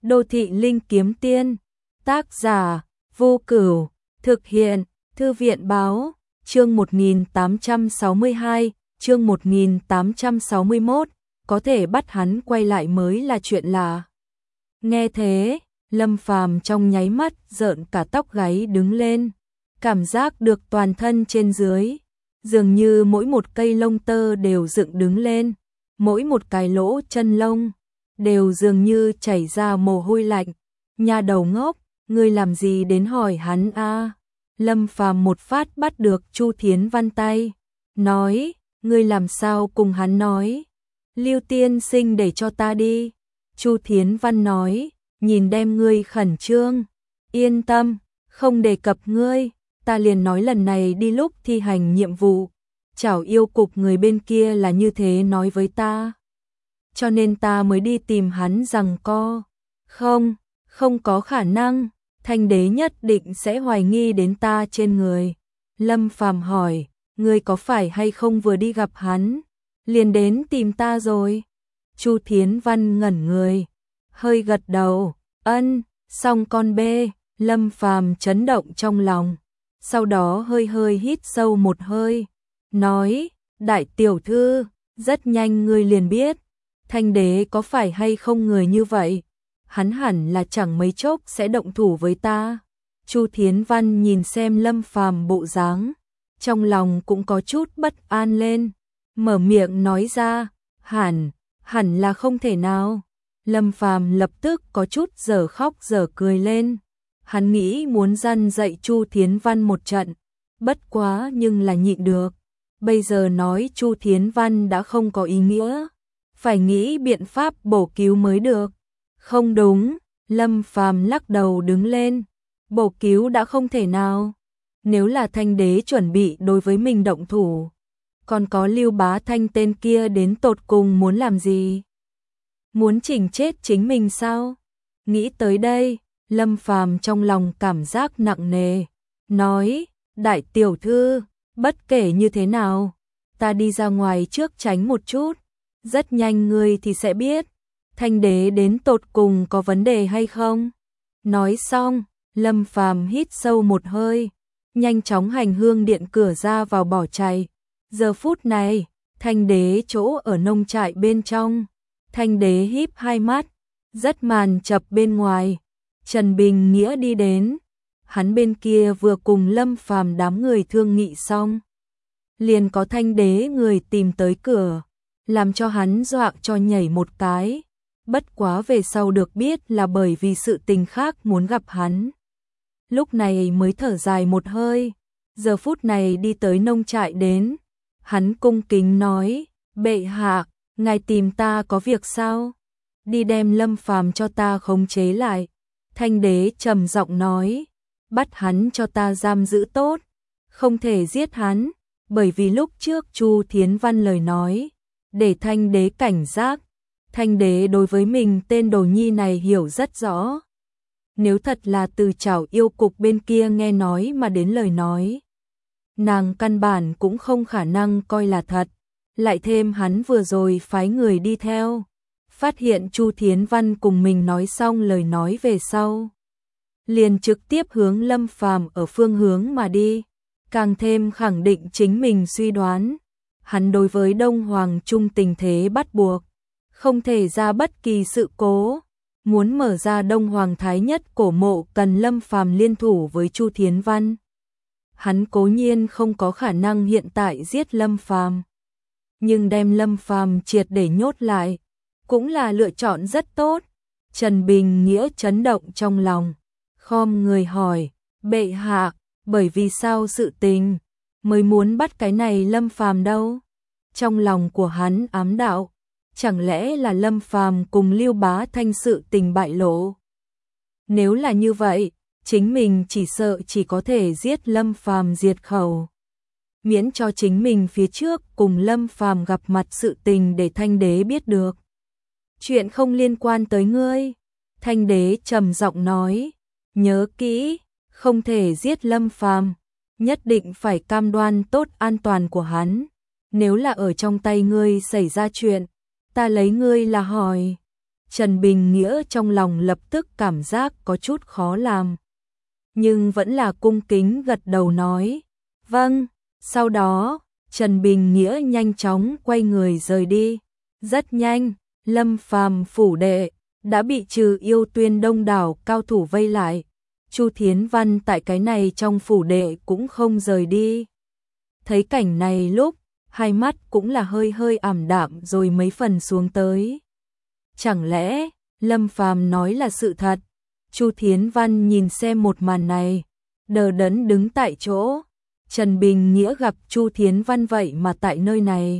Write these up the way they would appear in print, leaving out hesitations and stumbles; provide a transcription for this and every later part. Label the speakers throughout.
Speaker 1: Đô thị linh kiếm tiên. Tác giả Vô Cửu. Thực hiện Thư viện báo. Chương 1862, chương 1861. Có thể bắt hắn quay lại mới là chuyện lạ. Nghe thế, Lâm Phàm trong nháy mắt rợn cả tóc gáy đứng lên. Cảm giác được toàn thân trên dưới, dường như mỗi một cây lông tơ đều dựng đứng lên, mỗi một cái lỗ chân lông đều dường như chảy ra mồ hôi lạnh. Nhà đầu ngốc, ngươi làm gì đến hỏi hắn a? Lâm Phàm một phát bắt được Chu Thiến Văn tay, nói, ngươi làm sao cùng hắn nói? Lưu tiên sinh để cho ta đi. Chu Thiến Văn nói, nhìn đem ngươi khẩn trương. Yên tâm, không đề cập ngươi, ta liền nói lần này đi lúc thi hành nhiệm vụ, chảo yêu cục người bên kia là như thế nói với ta. Cho nên ta mới đi tìm hắn giằng co. Không có khả năng, Thanh đế nhất định sẽ hoài nghi đến ta trên người. Lâm Phàm hỏi, ngươi có phải hay không vừa đi gặp hắn, liền đến tìm ta rồi? Chu Thiến Văn ngẩn người, hơi gật đầu, ân, xong con bê. Lâm Phàm chấn động trong lòng, sau đó hơi hít sâu một hơi, nói, đại tiểu thư, rất nhanh ngươi liền biết, Thanh đế có phải hay không người như vậy, hắn hẳn là chẳng mấy chốc sẽ động thủ với ta. Chu Thiến Văn nhìn xem Lâm Phàm bộ dáng, trong lòng cũng có chút bất an lên, mở miệng nói ra, hẳn là không thể nào. Lâm Phàm lập tức có chút dở khóc dở cười lên. Hắn nghĩ muốn răn dạy Chu Thiến Văn một trận, bất quá nhưng là nhịn được. Bây giờ nói Chu Thiến Văn đã không có ý nghĩa, phải nghĩ biện pháp bổ cứu mới được. Không đúng, Lâm Phàm lắc đầu đứng lên, bổ cứu đã không thể nào. Nếu là Thanh đế chuẩn bị đối với mình động thủ, còn có Lưu Bá Thanh tên kia đến tột cùng muốn làm gì? Muốn chỉnh chết chính mình sao? Nghĩ tới đây, Lâm Phàm trong lòng cảm giác nặng nề, nói, đại tiểu thư, bất kể như thế nào, ta đi ra ngoài trước tránh một chút, rất nhanh ngươi thì sẽ biết, Thanh đế đến tột cùng có vấn đề hay không. Nói xong, Lâm Phàm hít sâu một hơi, nhanh chóng hành hương điện cửa ra vào bỏ chạy. Giờ phút này, Thanh đế chỗ ở nông trại bên trong, Thanh đế híp hai mắt, rất màn chập bên ngoài. Trần Bình Nghĩa đi đến, hắn bên kia vừa cùng Lâm Phàm đám người thương nghị xong, liền có Thanh đế người tìm tới cửa, làm cho hắn dọa cho nhảy một cái, bất quá về sau được biết là bởi vì sự tình khác muốn gặp hắn. Lúc này mới thở dài một hơi, giờ phút này đi tới nông trại đến, hắn cung kính nói, bệ hạ, ngài tìm ta có việc sao? Đi đem Lâm Phàm cho ta khống chế lại. Thanh đế trầm giọng nói, bắt hắn cho ta giam giữ tốt, không thể giết hắn, bởi vì lúc trước Chu Thiến Văn lời nói, để Thanh đế cảnh giác, Thanh đế đối với mình tên đồ nhi này hiểu rất rõ. Nếu thật là từ chảo yêu cục bên kia nghe nói mà đến lời nói, nàng căn bản cũng không khả năng coi là thật, lại thêm hắn vừa rồi phái người đi theo. Phát hiện Chu Thiến Văn cùng mình nói xong lời nói về sau, liền trực tiếp hướng Lâm Phàm ở phương hướng mà đi, càng thêm khẳng định chính mình suy đoán, hắn đối với Đông Hoàng Trung tình thế bắt buộc, không thể ra bất kỳ sự cố, muốn mở ra Đông Hoàng Thái Nhất cổ mộ cần Lâm Phàm liên thủ với Chu Thiến Văn. Hắn cố nhiên không có khả năng hiện tại giết Lâm Phàm, nhưng đem Lâm Phàm triệt để nhốt lại cũng là lựa chọn rất tốt. Trần Bình Nghĩa chấn động trong lòng, khom người hỏi, bệ hạ, bởi vì sao sự tình mới muốn bắt cái này Lâm Phàm đâu? Trong lòng của hắn ám đạo, chẳng lẽ là Lâm Phàm cùng Lưu Bá Thanh sự tình bại lộ? Nếu là như vậy, chính mình chỉ sợ chỉ có thể giết Lâm Phàm diệt khẩu, miễn cho chính mình phía trước cùng Lâm Phàm gặp mặt sự tình để Thanh đế biết được. Chuyện không liên quan tới ngươi. Thanh đế trầm giọng nói, nhớ kỹ, không thể giết Lâm Phàm, nhất định phải cam đoan tốt an toàn của hắn. Nếu là ở trong tay ngươi xảy ra chuyện, ta lấy ngươi là hỏi. Trần Bình Nghĩa trong lòng lập tức cảm giác có chút khó làm. Nhưng vẫn là cung kính gật đầu nói, vâng. Sau đó, Trần Bình Nghĩa nhanh chóng quay người rời đi. Rất nhanh, Lâm Phàm phủ đệ đã bị Trừ Yêu Tuyên đông đảo cao thủ vây lại. Chu Thiến Văn tại cái này trong phủ đệ cũng không rời đi. Thấy cảnh này lúc, hai mắt cũng là hơi hơi ảm đạm rồi mấy phần xuống tới. Chẳng lẽ, Lâm Phàm nói là sự thật? Chu Thiến Văn nhìn xem một màn này, đờ đẫn đứng tại chỗ. Trần Bình Nghĩa gặp Chu Thiến Văn vậy mà tại nơi này.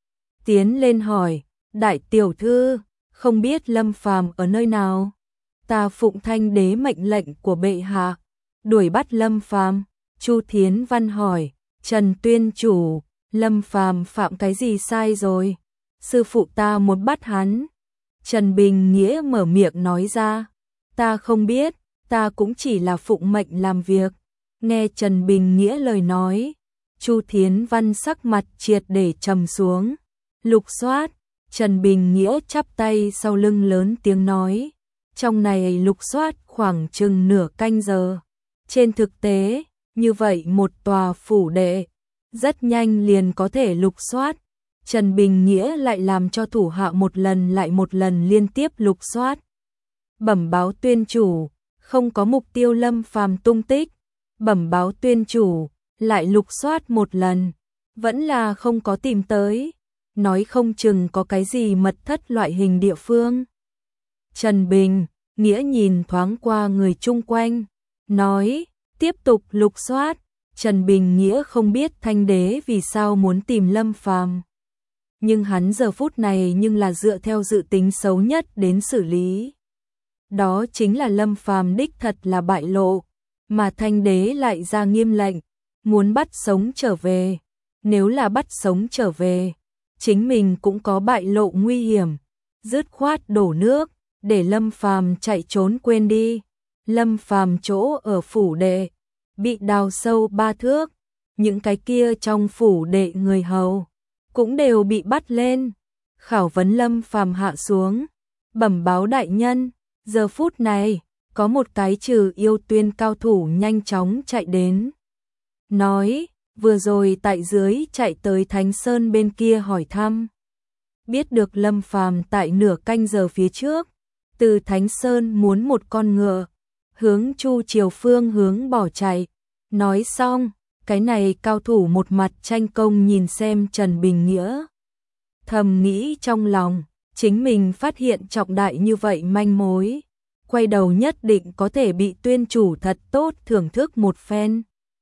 Speaker 1: Tiến lên hỏi, đại tiểu thư, không biết Lâm Phàm ở nơi nào? Ta phụng Thanh đế mệnh lệnh của bệ hạ, đuổi bắt Lâm Phàm. Chu Thiến Văn hỏi, Trần Tuyên chủ, Lâm Phàm phạm cái gì sai rồi? Sư phụ ta muốn bắt hắn. Trần Bình Nghĩa mở miệng nói ra, ta không biết, ta cũng chỉ là phụng mệnh làm việc. Nghe Trần Bình Nghĩa lời nói, Chu Thiến Văn sắc mặt triệt để trầm xuống. Lục soát, Trần Bình Nghĩa chắp tay sau lưng lớn tiếng nói, trong này lục soát khoảng chừng nửa canh giờ. Trên thực tế, như vậy một tòa phủ đệ, rất nhanh liền có thể lục soát. Trần Bình Nghĩa lại làm cho thủ hạ một lần lại một lần liên tiếp lục soát. Bẩm báo tuyên chủ, không có mục tiêu Lâm Phàm tung tích. Bẩm báo tuyên chủ, lại lục soát một lần, vẫn là không có tìm tới. Nói không chừng có cái gì mật thất loại hình địa phương. Trần Bình Nghĩa nhìn thoáng qua người chung quanh, nói, tiếp tục lục soát. Trần Bình Nghĩa không biết Thanh đế vì sao muốn tìm Lâm Phàm, nhưng hắn giờ phút này nhưng là dựa theo dự tính xấu nhất đến xử lý. Đó chính là Lâm Phàm đích thật là bại lộ, mà Thanh đế lại ra nghiêm lệnh, muốn bắt sống trở về. Nếu là bắt sống trở về, chính mình cũng có bại lộ nguy hiểm, dứt khoát đổ nước, để Lâm Phàm chạy trốn quên đi. Lâm Phàm chỗ ở phủ đệ bị đào sâu 3 thước, những cái kia trong phủ đệ người hầu cũng đều bị bắt lên. Khảo vấn Lâm Phàm hạ xuống, bẩm báo đại nhân, giờ phút này có một cái Trừ Yêu Tuyên cao thủ nhanh chóng chạy đến, nói vừa rồi tại dưới chạy tới Thánh Sơn bên kia hỏi thăm, biết được Lâm Phàm tại nửa canh giờ phía trước từ Thánh Sơn muốn một con ngựa hướng Chu Triều phương hướng bỏ chạy. Nói xong, cái này cao thủ một mặt tranh công nhìn xem Trần Bình Nghĩa, thầm nghĩ trong lòng, chính mình phát hiện trọng đại như vậy manh mối, quay đầu nhất định có thể bị tuyên chủ thật tốt thưởng thức một phen.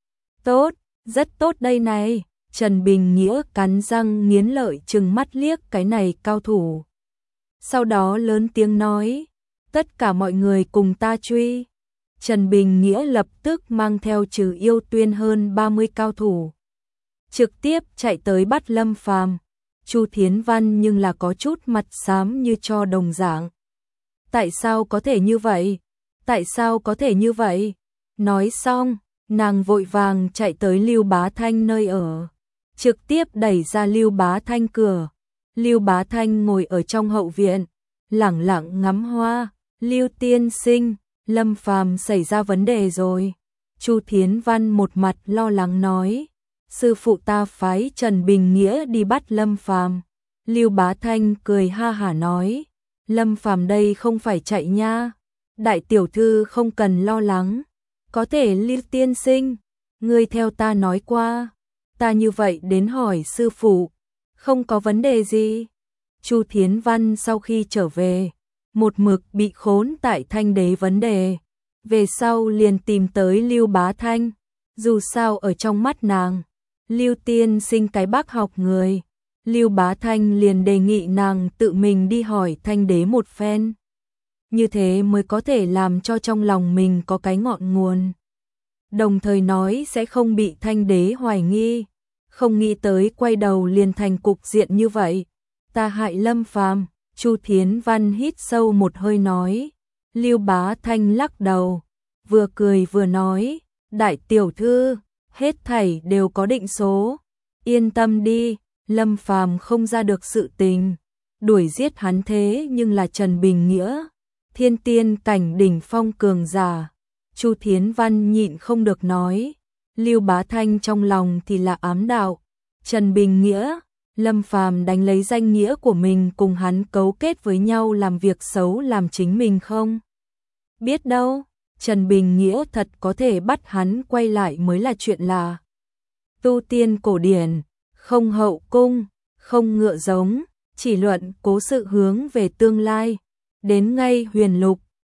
Speaker 1: Tốt, rất tốt đây này. Trần Bình Nghĩa cắn răng nghiến lợi trừng mắt liếc cái này cao thủ. Sau đó lớn tiếng nói, tất cả mọi người cùng ta truy. Trần Bình Nghĩa lập tức mang theo Trừ Yêu Tuyên hơn 30 cao thủ, trực tiếp chạy tới bắt Lâm Phàm. Chu Thiến Văn nhưng là có chút mặt xám như cho đồng dạng. Tại sao có thể như vậy? Tại sao có thể như vậy? Nói xong, nàng vội vàng chạy tới Lưu Bá Thanh nơi ở, trực tiếp đẩy ra Lưu Bá Thanh cửa. Lưu Bá Thanh ngồi ở trong hậu viện, lẳng lặng ngắm hoa. Lưu tiên sinh, Lâm Phàm xảy ra vấn đề rồi. Chu Thiến Văn một mặt lo lắng nói, sư phụ ta phái Trần Bình Nghĩa đi bắt Lâm Phàm. Lưu Bá Thanh cười ha hả nói, Lâm Phàm đây không phải chạy nha, đại tiểu thư không cần lo lắng, có thể. Lưu tiên sinh, ngươi theo ta nói qua, ta như vậy đến hỏi sư phụ, không có vấn đề gì. Chu Thiến Văn sau khi trở về, một mực bị khốn tại Thanh đế vấn đề, về sau liền tìm tới Lưu Bá Thanh. Dù sao ở trong mắt nàng, Lưu tiên sinh cái bác học người, Lưu Bá Thanh liền đề nghị nàng tự mình đi hỏi Thanh đế một phen, như thế mới có thể làm cho trong lòng mình có cái ngọn nguồn, đồng thời nói sẽ không bị Thanh đế hoài nghi. Không nghĩ tới quay đầu liền thành cục diện như vậy, ta hại Lâm Phàm. Chu Thiến Văn hít sâu một hơi nói. Lưu Bá Thanh lắc đầu, vừa cười vừa nói, đại tiểu thư, hết thảy đều có định số, yên tâm đi, Lâm Phàm không ra được sự tình, đuổi giết hắn thế nhưng là Trần Bình Nghĩa, thiên tiên cảnh đỉnh phong cường giả. Chu Thiến Văn nhịn không được nói, Lưu Bá Thanh trong lòng thì là ám đạo, Trần Bình Nghĩa, Lâm Phàm đánh lấy danh nghĩa của mình cùng hắn cấu kết với nhau làm việc xấu làm chính mình không? Biết đâu, Trần Bình Nghĩa thật có thể bắt hắn quay lại mới là chuyện lạ. Tu tiên cổ điển, không hậu cung, không ngựa giống, chỉ luận cố sự hướng về tương lai. Đến ngay huyền lục,